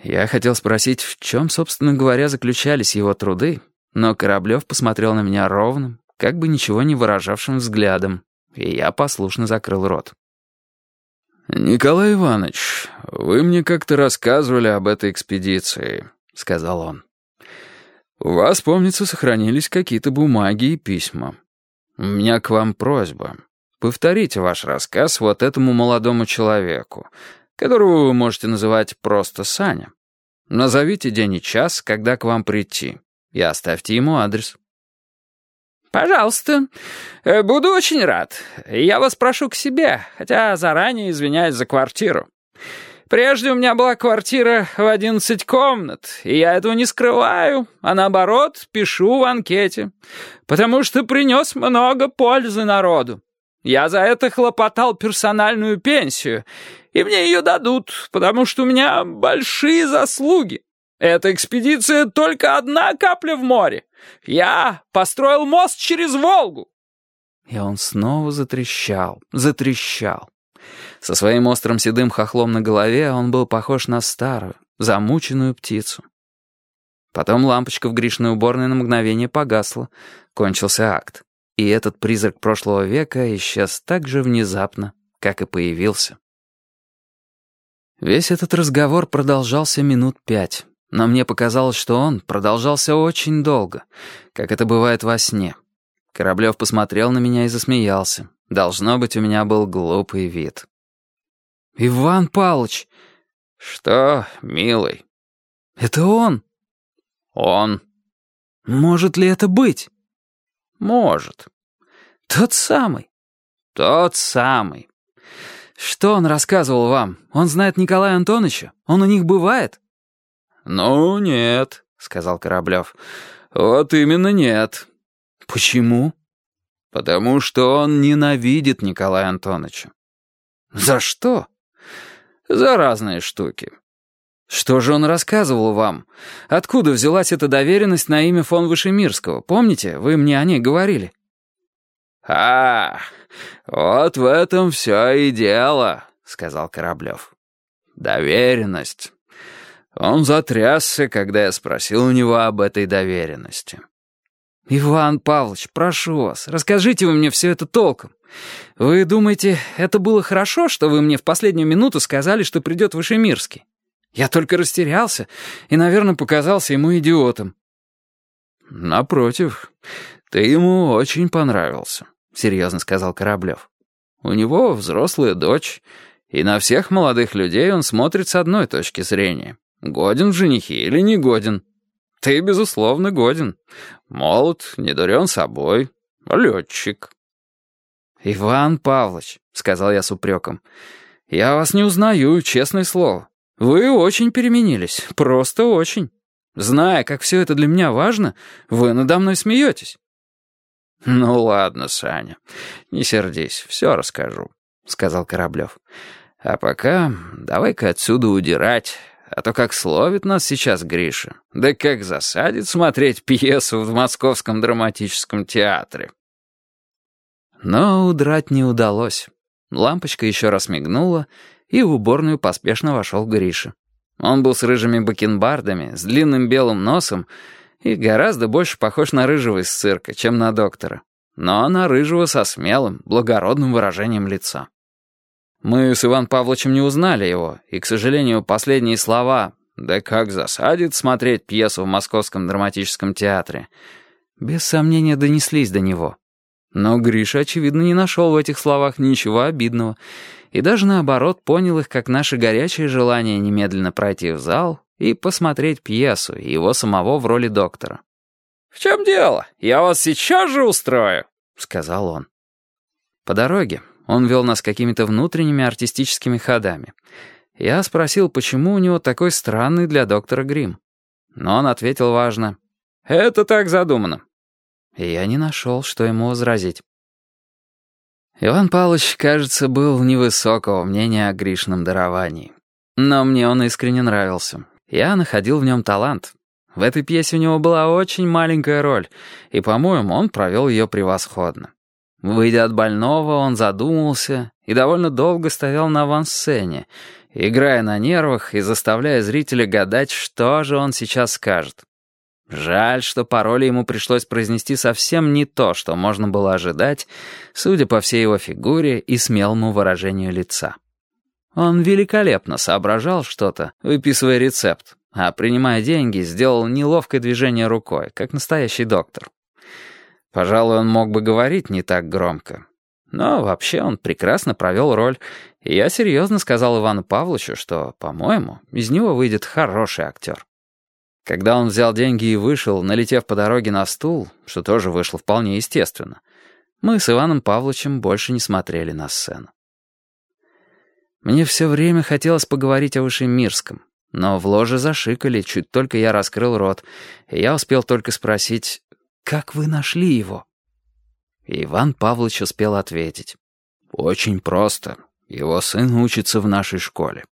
Я хотел спросить, в чем, собственно говоря, заключались его труды, но Кораблев посмотрел на меня ровным, как бы ничего не выражавшим взглядом, и я послушно закрыл рот. «Николай Иванович, вы мне как-то рассказывали об этой экспедиции», — сказал он. «У вас, помнится, сохранились какие-то бумаги и письма. У меня к вам просьба. Повторите ваш рассказ вот этому молодому человеку, которого вы можете называть просто Саня. Назовите день и час, когда к вам прийти, и оставьте ему адрес». «Пожалуйста. Буду очень рад. Я вас прошу к себе, хотя заранее извиняюсь за квартиру. Прежде у меня была квартира в 11 комнат, и я этого не скрываю, а наоборот пишу в анкете, потому что принес много пользы народу. Я за это хлопотал персональную пенсию, и мне ее дадут, потому что у меня большие заслуги. Эта экспедиция только одна капля в море. Я построил мост через Волгу». И он снова затрещал. Со своим острым седым хохлом на голове он был похож на старую, замученную птицу. Потом лампочка в Гришиной уборной на мгновение погасла. Кончился акт. И этот призрак прошлого века исчез так же внезапно, как и появился. Весь этот разговор продолжался минут 5, но мне показалось, что он продолжался очень долго, как это бывает во сне. Кораблев посмотрел на меня и засмеялся. Должно быть, у меня был глупый вид. «Иван Павлович!» «Что, милый?» «Это он?» «Он». «Может ли это быть?» «Может». «Тот самый?» «Тот самый». «Что он рассказывал вам? Он знает Николая Антоновича? Он у них бывает?» «Ну, нет», — сказал Кораблев. «Вот именно нет». «Почему?» «Потому что он ненавидит Николая Антоновича». «За что?» «За разные штуки». «Что же он рассказывал вам? Откуда взялась эта доверенность на имя фон Вышемирского? Помните, вы мне о ней говорили?» Вот в этом все и дело», — сказал Кораблев. «Доверенность». Он затрясся, когда я спросил у него об этой доверенности. «Иван Павлович, прошу вас, расскажите вы мне все это толком. Вы думаете, это было хорошо, что вы мне в последнюю минуту сказали, что придет Вышемирский? Я только растерялся и, наверное, показался ему идиотом». «Напротив, ты ему очень понравился», — серьезно сказал Кораблев. «У него взрослая дочь, и на всех молодых людей он смотрит с одной точки зрения. Годен в женихи или не годен? Ты, безусловно, годен. Молод, не дурен собой, летчик». «Иван Павлович», — сказал я с упреком, — «я вас не узнаю, честное слово. Вы очень переменились, просто очень. Зная, как все это для меня важно, вы надо мной смеетесь». «Ну ладно, Саня, не сердись, все расскажу», — сказал Кораблев. «А пока давай-ка отсюда удирать, а то как словит нас сейчас Гриша, да как засадит смотреть пьесу в Московском драматическом театре». Но удрать не удалось. Лампочка еще раз мигнула, и в уборную поспешно вошел Гриша. Он был с рыжими бакенбардами, с длинным белым носом и гораздо больше похож на рыжего из цирка, чем на доктора. Но на рыжего со смелым, благородным выражением лица. Мы с Иваном Павловичем не узнали его, и, к сожалению, последние слова «да как засадит смотреть пьесу в Московском драматическом театре» без сомнения донеслись до него. Но Гриша, очевидно, не нашел в этих словах ничего обидного, и даже наоборот понял их как наше горячее желание немедленно пройти в зал и посмотреть пьесу, и его самого в роли доктора. «В чем дело? Я вас сейчас же устрою», — сказал он. По дороге он вел нас какими-то внутренними артистическими ходами. Я спросил, почему у него такой странный для доктора грим. Но он ответил важно: «Это так задумано». И я не нашел, что ему возразить. Иван Павлович, кажется, был невысокого мнения о Гришином даровании. Но мне он искренне нравился. Я находил в нем талант. В этой пьесе у него была очень маленькая роль, и, по-моему, он провел ее превосходно. Выйдя от больного, он задумался и довольно долго стоял на авансцене, играя на нервах и заставляя зрителя гадать, что же он сейчас скажет. Жаль, что по роли ему пришлось произнести совсем не то, что можно было ожидать, судя по всей его фигуре и смелому выражению лица. Он великолепно соображал что-то, выписывая рецепт, а принимая деньги, сделал неловкое движение рукой, как настоящий доктор. Пожалуй, он мог бы говорить не так громко. Но вообще он прекрасно провел роль, и я серьезно сказал Ивану Павловичу, что, по-моему, из него выйдет хороший актер. Когда он взял деньги и вышел, налетев по дороге на стул, что тоже вышло вполне естественно, мы с Иваном Павловичем больше не смотрели на сцену. Мне все время хотелось поговорить о Вышемирском, но в ложе зашикали, чуть только я раскрыл рот, и я успел только спросить: «Как вы нашли его?» И Иван Павлович успел ответить: «Очень просто. Его сын учится в нашей школе».